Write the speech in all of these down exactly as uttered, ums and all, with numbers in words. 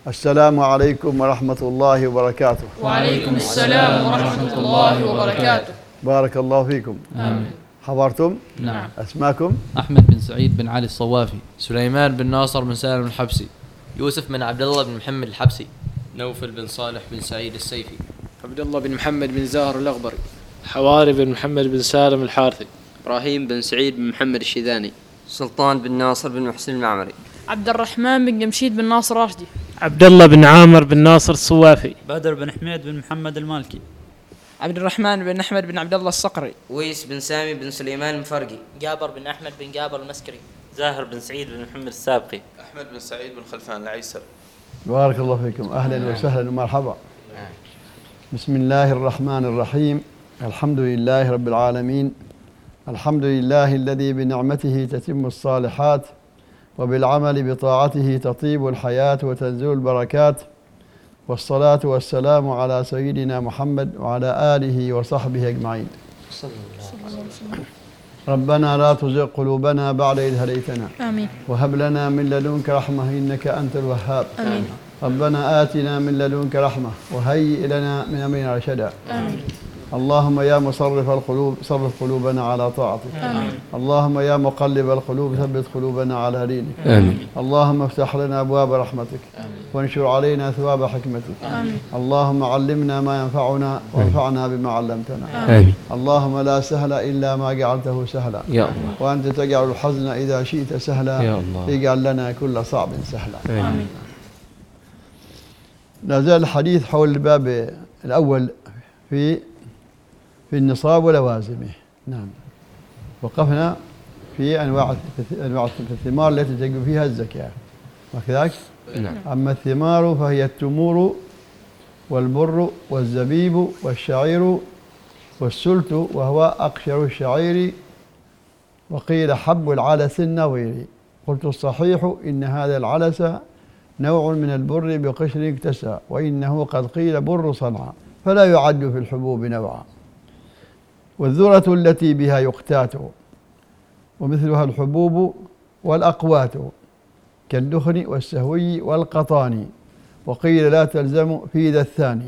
السلام عليكم ورحمة الله وبركاته. وعليكم السلام ورحمة الله وبركاته. بارك الله فيكم. آمين. حضرتم؟ نعم. أسماكم؟ أحمد بن سعيد بن علي الصوافي. سليمان بن ناصر بن سالم الحبسي. يوسف بن عبد الله بن محمد الحبسي. نوفل بن صالح بن سعيد السيفي. عبد الله بن محمد بن زاهر الأغبري. حواري بن محمد بن سالم الحارثي. إبراهيم بن سعيد بن محمد الشيذاني. سلطان بن ناصر بن محسن المعمري. عبد الرحمن بن جمشيد بن ناصر راشدي. عبد الله بن عامر بن ناصر الصوافي. بدر بن حميد بن محمد المالكي. عبد الرحمن بن أحمد بن عبد الله الصقري. ويس بن سامي بن سليمان المفرقي. جابر بن أحمد بن جابر المسكري. زاهر بن سعيد بن محمد السابقي. أحمد بن سعيد بن خلفان العيسر. بارك الله فيكم. أهلا وسهلا ومرحبا. بسم الله الرحمن الرحيم. الحمد لله رب العالمين. الحمد لله الذي بنعمته تتم الصالحات وبالعمل بطاعته تطيب الحياة وتنزل البركات، والصلاة والسلام على سيدنا محمد وعلى آله وصحبه أجمعين. ربنا لا تزغ قلوبنا بعد إذ هديتنا آمين. وهب لنا من لدنك رحمة إنك أنت الوهاب. آمين. ربنا آتنا من لدنك رحمة وهيئ لنا من أمرنا رشدا. آمين. اللهم يا مصرف القلوب صرف قلوبنا على طاعتك. آمين. اللهم يا مقلب القلوب ثبت قلوبنا على دينك. آمين. اللهم افتح لنا أبواب رحمتك. آمين. وانشر علينا ثواب حكمتك. آمين. اللهم علمنا ما ينفعنا وانفعنا بما علمتنا. آمين. اللهم لا سهل إلا ما جعلته سهلا يا الله. وأنت تجعل الحزن إذا شئت سهلا. يا الله. اجعل لنا كل صعب سهلا. آمين. لا زال الحديث حول الباب الأول في في النصاب ولوازمه. نعم. وقفنا في أنواع أنواع الثمار التي تجب فيها الزكاة وكذلك. نعم. أما الثمار فهي التمور والبر والزبيب والشعير والسلت وهو أقشر الشعير، وقيل حب العلس النظير. قلت الصحيح إن هذا العلس نوع من البر بقشر اكتسى، وإنه قد قيل بر صنعاء فلا يعد في الحبوب نوعا. والذرة التي بها يقتات ومثلها الحبوب والأقوات كالدخن والسهوي والقطان، وقيل لا تلزم في ذا الثاني.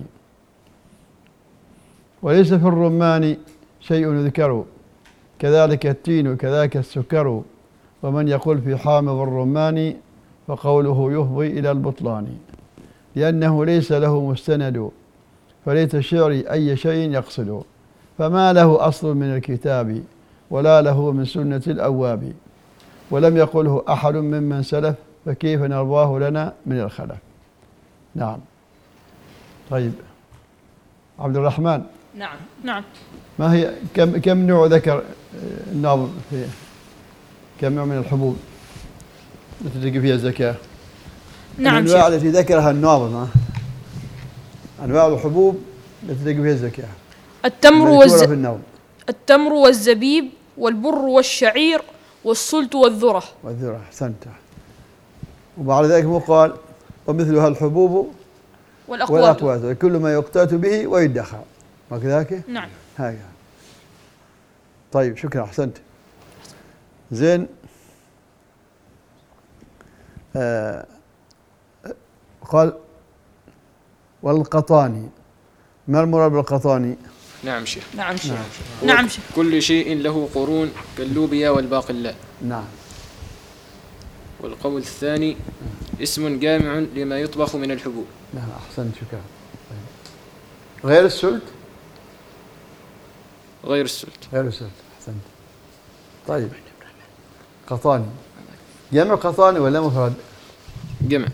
وليس في الرمان شيء يذكر كذلك التين كذاك السكر، ومن يقول في حامض الرمان فقوله يفضي إلى البطلان، لأنه ليس له مستند فليت الشعر أي شيء يقصد، فما له أصل من الكتاب ولا له من سنة الأواب، ولم يقله أحد ممن سلف فكيف نرضاه لنا من الخلف. نعم. طيب عبد الرحمن. نعم. نعم. ما هي كم كم نوع ذكر الناظم في كم نوع من الحبوب التي تجب فيها الزكاة؟ نعم. الأنواع التي ذكرها الناظم، أنواع الحبوب التي تجب فيها الزكاة. التمر والز... التمر والزبيب والبر والشعير والسلت والذرة. والذرة أحسنت. وبعد ذلك هو قال ومثلها الحبوب والأقوات, والأقوات كل ما يقتات به ويدخر وكذلك. نعم. هكذا. طيب شكرا أحسنت. زين. آه قال والقطاني، ما المراد بالقطاني؟ نعم شيخ. نعم شيخ. نعم شيخ. كل شيء له قرون كاللوبيا والباقلاء. نعم. والقول الثاني اسم جامع لما يطبخ من الحبوب. نعم أحسنت شكرا. طيب. غير السلت؟ غير السلت. غير السلت أحسنت. طيب قطاني جمع قطاني ولا مفرد؟ جمع.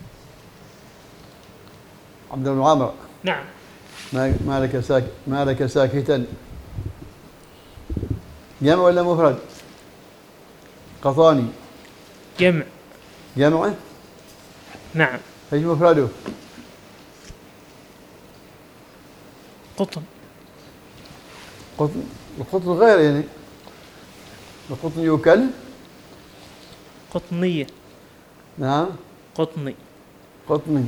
عبد المعامر. نعم. ما ما لك ساك ما لك ساكتا، جمع ولا مفرد؟ قطاني جمع. جمع. نعم. ايش مفرده؟ قطن. قطن. القطن غير يعني القطن يوكل. قطنية. نعم. قطني. قطني.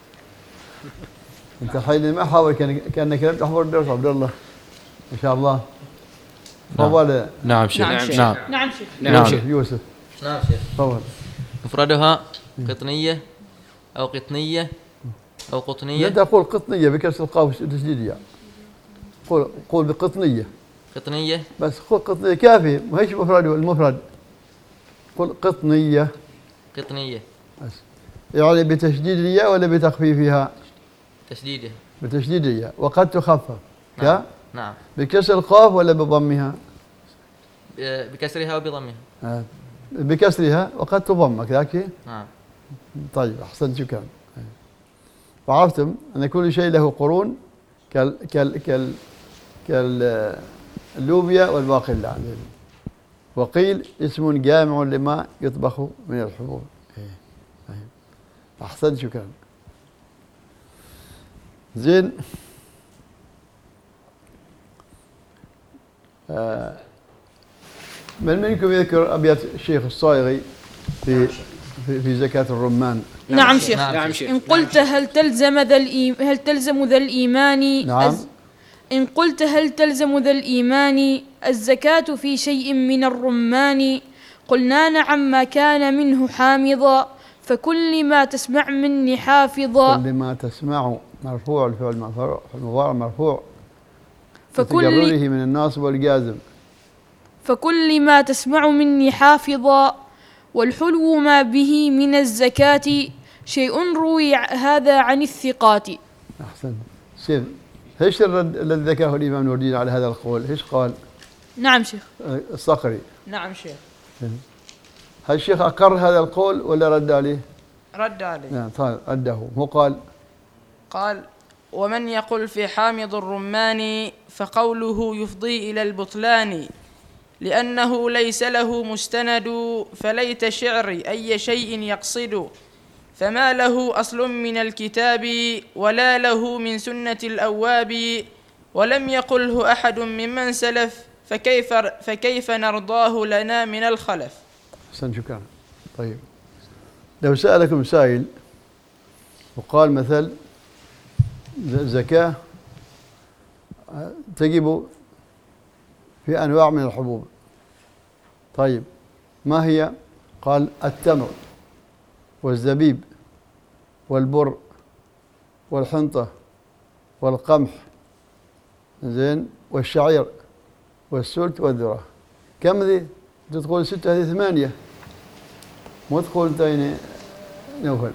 انت حين ما حاول كان كانك لم تحضر الدرس عبد الله ما شاء الله. تفضل. نعم شيخ. نعم شيخ. نعم. نعم شيخ. نعم شيخ. يوسف. نعم شيخ. تفضل. مفردها قطنية أو قطنية أو قطنية. أنت تقول قطنية بكسر القاف تشديدية. قول قول بقطنية. قطنية. بس قول قطنية كافي، ما هيش مفرد المفرد. قل قطنية. قطنية. بس. يعني بتشديد الياء ولا بتخفيفها؟ تشديدها. بتشديد الياء، وقد تخفف. نعم. نعم. بكسر القاف ولا بضمها؟ بكسرها وبضمها. آه. بكسرها وقد تضم كذاك. نعم. طيب أحسنت شكرا. وعرفتم أن كل شيء له قرون كال كال كال كاللوبيا والباقلاء. وقيل اسم جامع لما يطبخ من الحبوب. أحسنت شكرا. زين. آه من منكم يذكر أبيات الشيخ الصايغي في في, في زكاة الرمان؟ نعم شيخ. نعم شيخ. إن قلت هل تلزم ذا هل تلزم ذا الإيمان؟ نعم. إن قلت هل تلزم ذا الإيمان الزكاة في شيء من الرمان؟ قلنا نعم ما كان منه حامضا، فكل ما تسمع مني حافظا. كل ما تسمع مرفوع، الفعل مرفوع، المضارع مرفوع، فكل تجرده من الناصب والجازم. فكل ما تسمع مني حافظا، والحلو ما به من الزكاة شيء روي هذا عن الثقات. أحسن. سير. ايش الرد الذي ذكره الإمام نور الدين على هذا القول؟ ايش قال؟ نعم شيخ. الصقري. نعم شيخ. هل الشيخ أقر هذا القول ولا رد عليه؟ رد عليه. نعم رده. هو قال قال ومن يقل في حامض الرمان فقوله يفضي إلى البطلان، لأنه ليس له مستند، فليت شعري أي شيء يقصد، فما له أصل من الكتاب ولا له من سنة الأواب، ولم يقله أحد ممن سلف، فكيف, فكيف نرضاه لنا من الخلف. حسن شكرا. طيب لو سألكم سائل وقال مثل زكاة تجب في أنواع من الحبوب، طيب ما هي؟ قال التمر والزبيب والبر والحنطة والقمح زين والشعير والسلت والذرة. كم ذي؟ تقول ستة، هذه ثمانية، مو تقول تين نوفل.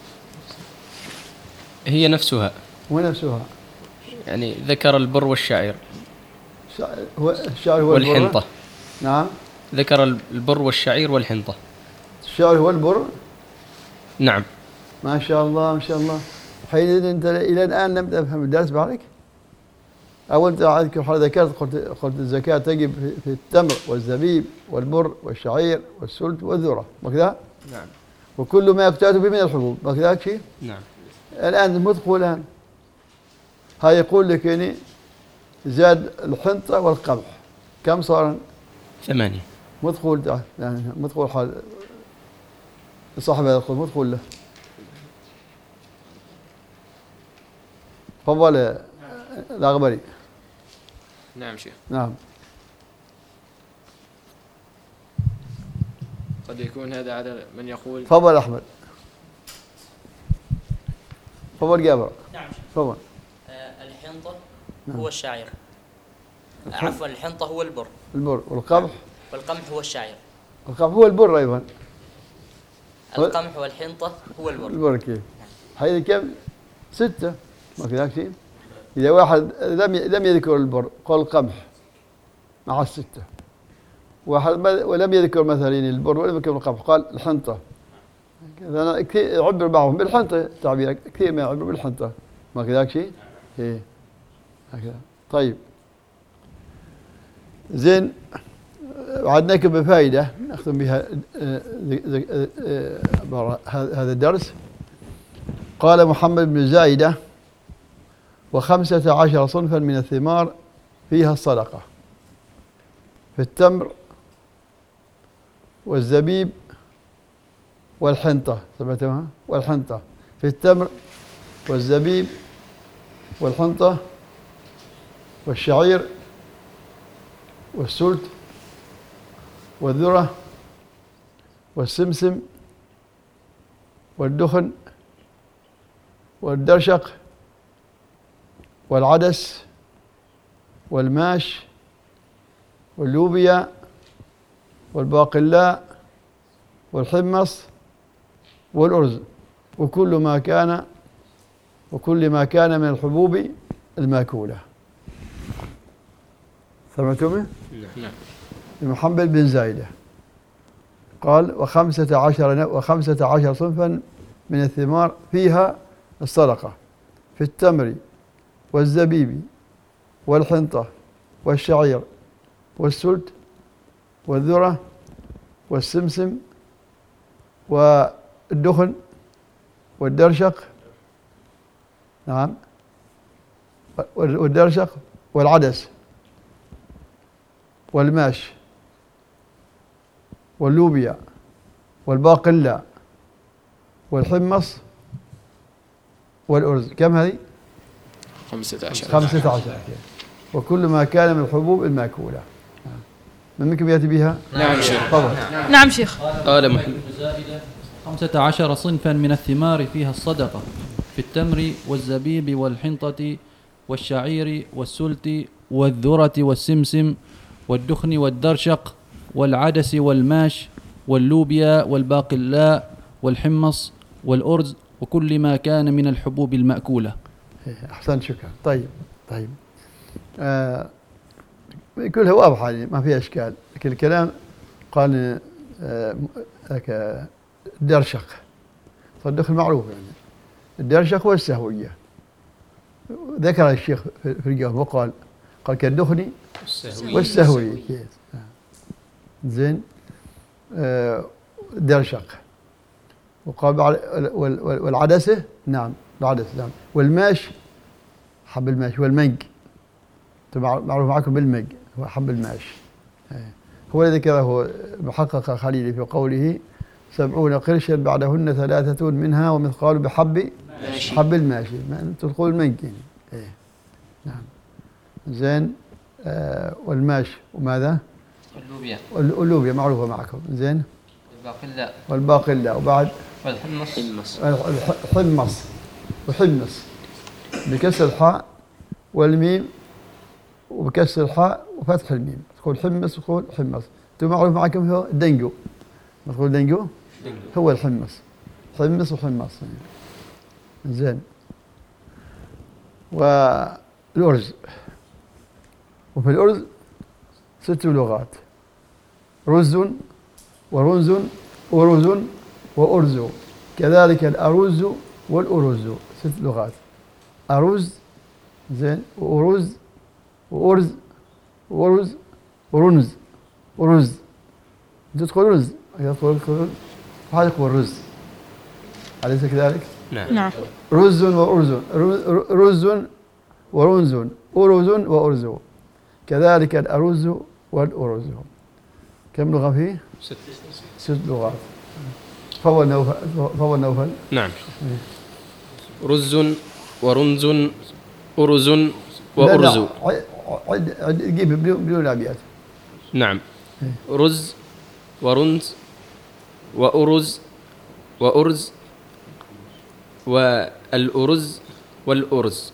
هي نفسها ونفسها يعني ذكر البر والشعير. هو الشعير هو والحنطة البر. نعم ذكر البر والشعير والحنطة. الشعير هو البر. نعم. ما شاء الله ما شاء الله. حين أنت إلى الآن لم تفهم الدرس بعدك؟ أول أذكر حال ذكرت قلت قلت الزكاة تجب في التمر والزبيب والبر والشعير والسلت والذرة، ما كذا؟ نعم. وكل ما يقتات به من الحبوب، ما كذا شيء؟ نعم. الآن مدخل الآن هاي يقول لك يعني زاد الحنطة والقمح كم صار؟ ثمانية. مدخول يعني مدخول حال صاحب هذا القول مدخول له. تفضل الأغبري. نعم شيخ. نعم. قد يكون هذا على من يقول. تفضل أحمد. تفضل جابر. نعم. تفضل. آه الحنطة نعم. هو الشعير. عفوا الحنطة هو البر. البر والقمح. والقمح هو الشعير. القمح هو البر أيضا. القمح والحنطة هو البر. البر كيف؟ هذه كم؟ ستة. ما كذاك شيء؟ إذا واحد لم لم يذكر البر قال القمح مع الستة، واحد ولم يذكر مثلا البر ولم يذكر القمح قال الحنطة. أنا كثير يعبر بعضهم بالحنطة، تعبير كثير ما يعبر بالحنطة، ما كذاك شيء؟ إيه هكذا. طيب زين، وعدناكم بفائدة نختم بها هذا الدرس. قال محمد بن زايدة وخمسة عشر صنفا من الثمار فيها الصدقة، في التمر والزبيب والحنطة، سمعتمها؟ والحنطة، في التمر والزبيب والحنطة والشعير والسلت والذرة والسمسم والدخن والدرشق والعدس والماش واللوبيا والباقلاء والحمص والأرز وكل ما كان وكل ما كان من الحبوب المأكولة. سمعتم؟ نعم. محمد بن زايدة قال وخمسة عشر وخمسة عشر صنفا من الثمار فيها الصدقة في التمر والزبيب والحنطة والشعير والسلت والذرة والسمسم والدخن والدرشق نعم والدرشق والعدس والماش واللوبيا والباقلاء والحمص والأرز. كم هذه؟ خمسة عشر. خمسة عشر. وكل ما كان من الحبوب المأكولة. من منكم يأتي بها؟ نعم شيخ. تفضل. نعم شيخ. قال محمد خمسة عشر صنفا من الثمار فيها الصدقة في التمر والزبيب والحنطة والشعير والسلت والذرة والسمسم والدخن والدرشق والعدس والماش واللوبيا والباقلاء والحمص والأرز وكل ما كان من الحبوب المأكولة. أحسن شكرا. طيب طيب آه كلها واضحة يعني ما فيها إشكال، لكن الكلام قال آه الدرشق صدق المعروف يعني الدرشق والسهوية ذكر الشيخ في الجواب وقال قال كالدخن والسهوية زين آه درشق وقال والعدسة نعم العدسة نعم والماش حب الماش والمنج معروف معكم بالمنج هو حب الماش هو الذي ذكره محقق خليلي في قوله سبعون قرشا بعدهن ثلاثة منها ومثقال بحب ماشي. حب الماشي تدخل المنج يعني. نعم زين آه والماش وماذا؟ واللوبيا واللوبيا معروفة معكم زين والباقلاء والباقلاء وبعد والحمص الحمص وحمص بكسر الحاء والميم وبكسر الحاء وفتح الميم تقول حمص وتقول حمص. انتم معروف معكم هو الدنجو تقول دنجو هو الحمص حمص وحمص زين والأرز وفي الأرز ست لغات رز ورنز ورز وأرز كذلك الأرز والأرز ست لغات أرز زين وأرز وأرز وأرز ورنز ورز تدخل رز يدخل رز هذا يقول رز أليس كذلك؟ نعم نعم رز وأرز رز ورنز أرز وأرز كذلك الأرز والأرز. كم لغة فيه؟ ست ست لغات. فهو نوفل فهو نوفل نعم رز ورنز أرز وأرز. لا لا عد جيب بدون أبيات. نعم رز ورنز وأرز وأرز والأرز والأرز.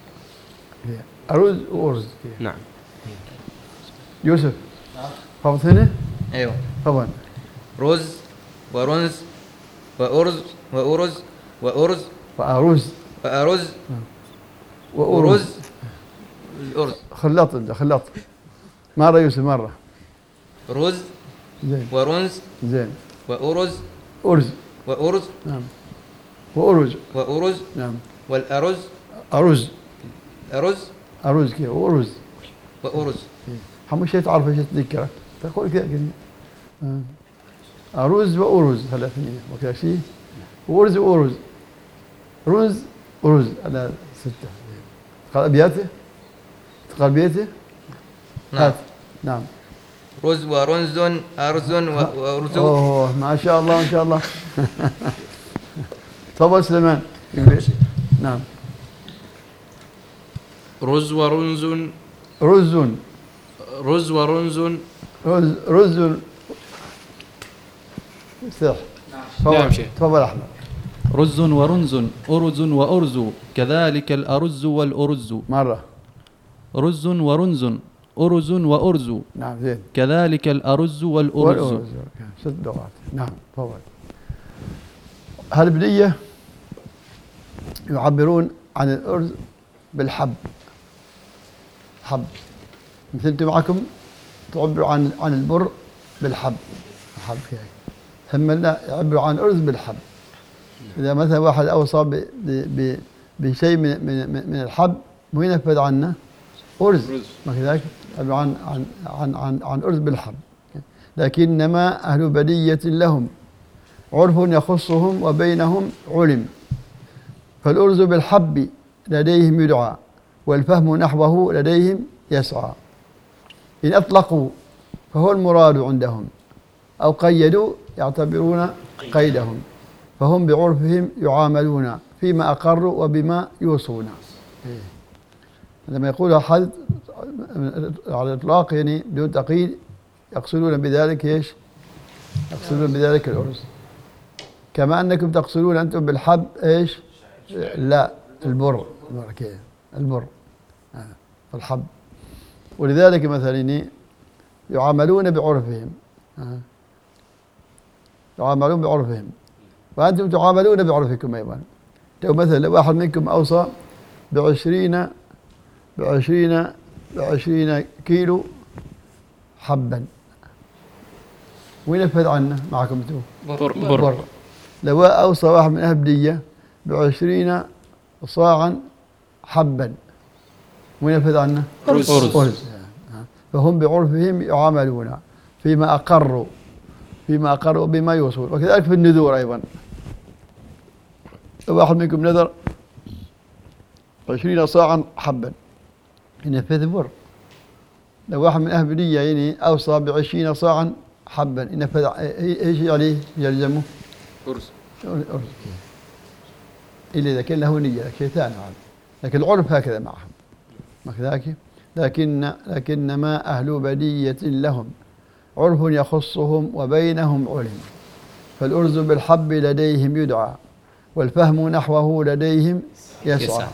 أرز وأرز. نعم يوسف فهمت هنا؟ ايوه طبعا رز ورنز وأرز وأرز وأرز وأرز وأرز وأرز الأرز. خلط انت خلط مرة يوسف مرة. رز زين ورنز زين وأرز أرز وأرز نعم وأرز وأرز نعم والأرز أرز أرز أرز كذا وأرز وأرز. هم شيء تعرف ايش تذكره تقول كذا كذا أرز وأرز هذا اثنين وكذا شيء وأرز وأرز رز أرز هذا ستة. قال أبياته قال بيته نعم نعم رز ورنز أرز وأرز. أوه ما شاء الله ما شاء الله. تفضل سليمان. نعم رز ورنز رز رز ورنز رز رز صح. نعم شيخ. تفضل أحمد. رز ورنز أرز وأرز كذلك الأرز والأرز. مرة. رز ورنز أرز وأرز. نعم زين. كذلك الأرز والأرز. والأرز. ست لغات. نعم تفضل. هالبنية يعبرون عن الأرز بالحب. حب. مثل انتم معكم تعبروا عن عن البر بالحب. حب هيك. هم لا يعبروا عن الأرز بالحب. إذا مثلا واحد أوصى ب ب بشيء من من من الحب مو ينفذ عنه أرز. ما كذلك يعبروا عن عن عن عن عن أرز بالحب. لكنما أهل بدية لهم عرف يخصهم وبينهم علم. فالأرز بالحب لديهم يدعى والفهم نحوه لديهم يسعى. إن أطلقوا فهو المراد عندهم أو قيدوا يعتبرون قيدهم فهم بعرفهم يعاملون فيما أقروا وبما يوصون. لما يقول أحد على الإطلاق يعني بدون تقييد يقصدون بذلك إيش؟ يقصدون بذلك الأرز. كما أنكم تقصدون أنتم بالحب إيش؟ لا البر. البر الحب. ولذلك مثلا يعاملون بعرفهم يعاملون بعرفهم وأنتم تعاملون بعرفكم أيضا. لو مثلا واحد منكم أوصى بعشرين بعشرين بعشرين كيلو حبا وينفذ عنه معكم انتم بر, بر. بر. لو أوصى واحد من أهل بدية بعشرين صاعا حبا وينفذ عنه أرز. أرز. فهم بعرفهم يعاملون فيما أقروا فيما أقروا بما يوصون. وكذلك في النذور أيضا. لو واحد منكم نذر عشرين صاعا حبا ينفذ بر. لو واحد من أهل بدية يعني أوصى بعشرين صاعا حبا ينفذ ايش عليه يلزمه؟ أرز. أرز. إلا إذا كان له نية شيء ثاني. لكن العرف هكذا معهم. ما كذلك لكن لكنما أهل بدية لهم عرف يخصهم وبينهم علم. فالأرز بالحب لديهم يدعى والفهم نحوه لديهم يسعى.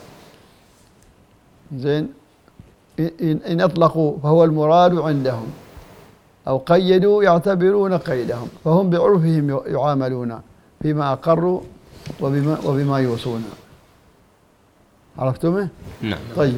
زين. إن أطلقوا فهو المراد عندهم أو قيدوا يعتبرون قيدهم فهم بعرفهم يعاملون فيما أقروا وبما, وبما يوصون. عرفتم؟ نعم. طيب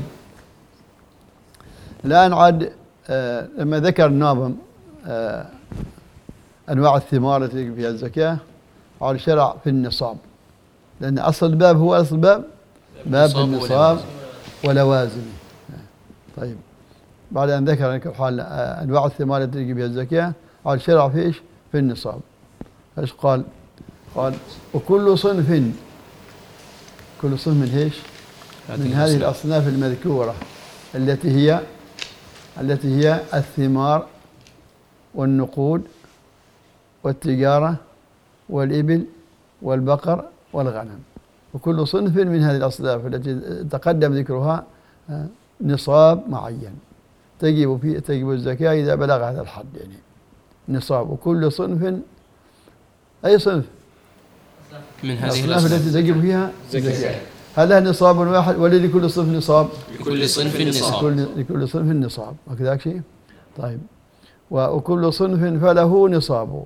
الآن عاد آه لما ذكر الناظم آه أنواع الثمار التي فيها الزكاة عاد شرع في النصاب. لأن أصل الباب هو أصل الباب باب النصاب ولوازمه. طيب بعد أن ذكر حال أنواع الثمار التي تجي بها الزكاة قال شرع في إيش؟ في النصاب. إيش قال؟ قال وكل صنف كل صنف من إيش؟ من هذه الأصناف المذكورة التي هي التي هي الثمار والنقود والتجارة والإبل والبقر والغنم. وكل صنف من هذه الأصناف التي تقدم ذكرها نصاب معين تجب فيه تجب الزكاة إذا بلغ هذا الحد يعني نصاب. وكل صنف أي صنف من هذه الأصناف التي تجب فيها زكاة. هل له نصاب واحد ولا لكل صنف نصاب؟ لكل صنف نصاب. لكل, لكل صنف نصاب. وكذلك شيء. طيب وكل صنف فله نصاب.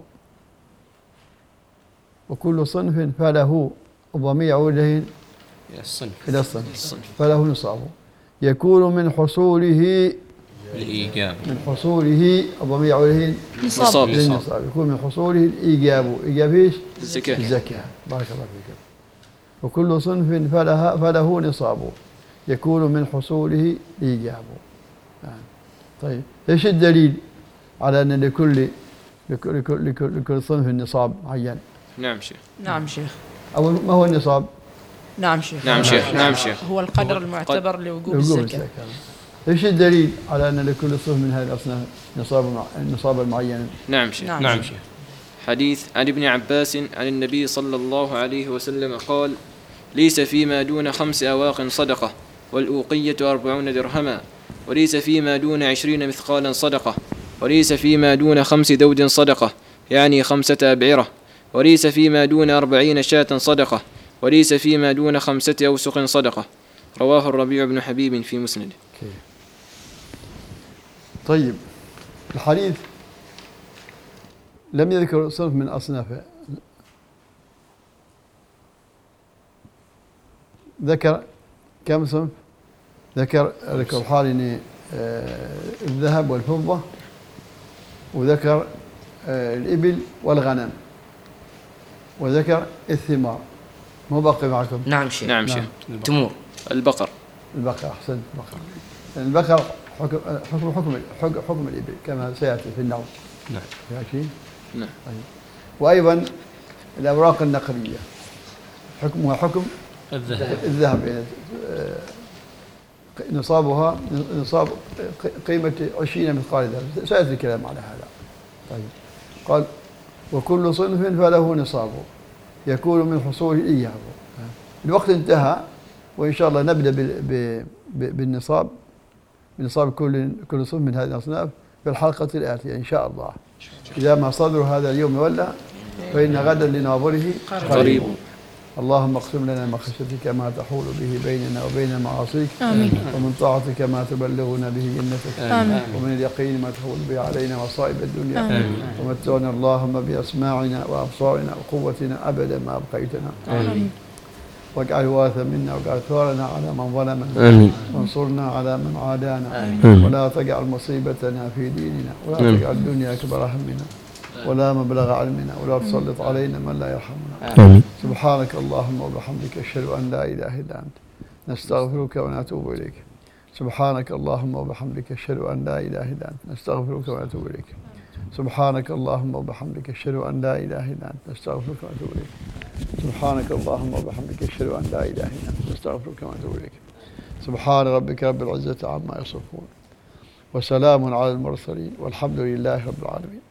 وكل صنف فله ضمير وجه إلى الصنف فله نصاب يكون من حصوله الإيجاب من حصوله ضمير وجه نصاب يكون من حصوله الإيجاب. إيجاب إيش؟ الزكاة. الزكاة. بارك الله فيك. وكل صنف فله فله نصاب يكون من حصوله الإيجاب. طيب ايش الدليل على أن لكل لكل لكل, لكل صنف نصاب معين؟ نعم شيخ. نعم شيخ. أو ما هو النصاب؟ نعم شيخ. نعم شيخ. نعم شيخ. هو القدر المعتبر لوجوب الزكاة. ايش الدليل على أن لكل صنف من هذه الأصناف نصاب نصابا معينا؟ نعم شيخ. نعم, نعم شيخ. حديث عن ابن عباس عن النبي صلى الله عليه وسلم قال: ليس فيما دون خمس أواق صدقة، والأوقية أربعون درهما، وليس فيما دون عشرين مثقالا صدقة، وليس فيما دون خمس دود صدقة يعني خمسة أبعرة، وليس فيما دون أربعين شاة صدقة وليس فيما دون خمسة أوسق صدقة. رواه الربيع بن حبيب في مسنده. طيب، الحديث لم يذكر صنف من أصنافه، ذكر كم صنف؟ ذكر ذكر الحالي الذهب والفضة، وذكر الإبل والغنم، وذكر الثمار. مو باقي معكم؟ نعم شيخ. نعم شيخ. تمور. البقر. البقر، أحسنت. البقر. البقر حكم حكم حكم حكم, حكم الإبل كما سيأتي في النوم. نعم. ماشي. نعم. وأيضا الأوراق النقدية حكمها حكم الذهب. الذهب يعني نصابها نصاب قيمة عشرين مثقال ذهب. سيأتي الكلام على هذا. طيب، قال وكل صنف فله نصابه يكون من حصوله إياه. الوقت انتهى، وإن شاء الله نبدأ بالنصاب بنصاب كل كل صنف من هذه الأصناف في الحلقة الآتية إن شاء الله. إذا ما صدر هذا اليوم ولا فإن غدا لناظره قريب. اللهم اقسم لنا من خشيتك ما تحول به بيننا وبين معاصيك، ومن طاعتك ما تبلغنا به جنتك، ومن اليقين ما تحول به علينا مصائب الدنيا، ومتعنا اللهم بأسماعنا وأبصارنا وقوتنا أبدا ما أبقيتنا، واجعل وارثا منا، واجعل ثارنا على من ظلمنا، وانصرنا على من عادانا، ولا تجعل مصيبتنا في ديننا، ولا تجعل الدنيا أكبر همنا ولا مبلغ علمنا، ولا تسلط علينا من لا يرحمنا. آمين. سبحانك اللهم وبحمدك أشهد أن لا إله إلا أنت نستغفرك ونتوب إليك. سبحانك اللهم وبحمدك أشهد أن لا إله إلا أنت نستغفرك ونتوب إليك. سبحانك اللهم وبحمدك أشهد أن لا إله إلا أنت نستغفرك ونتوب إليك. سبحانك اللهم وبحمدك أشهد أن لا إله إلا أنت نستغفرك ونتوب إليك. سبحان ربك رب العزة عما يصفون، وسلام على المرسلين، والحمد لله رب العالمين.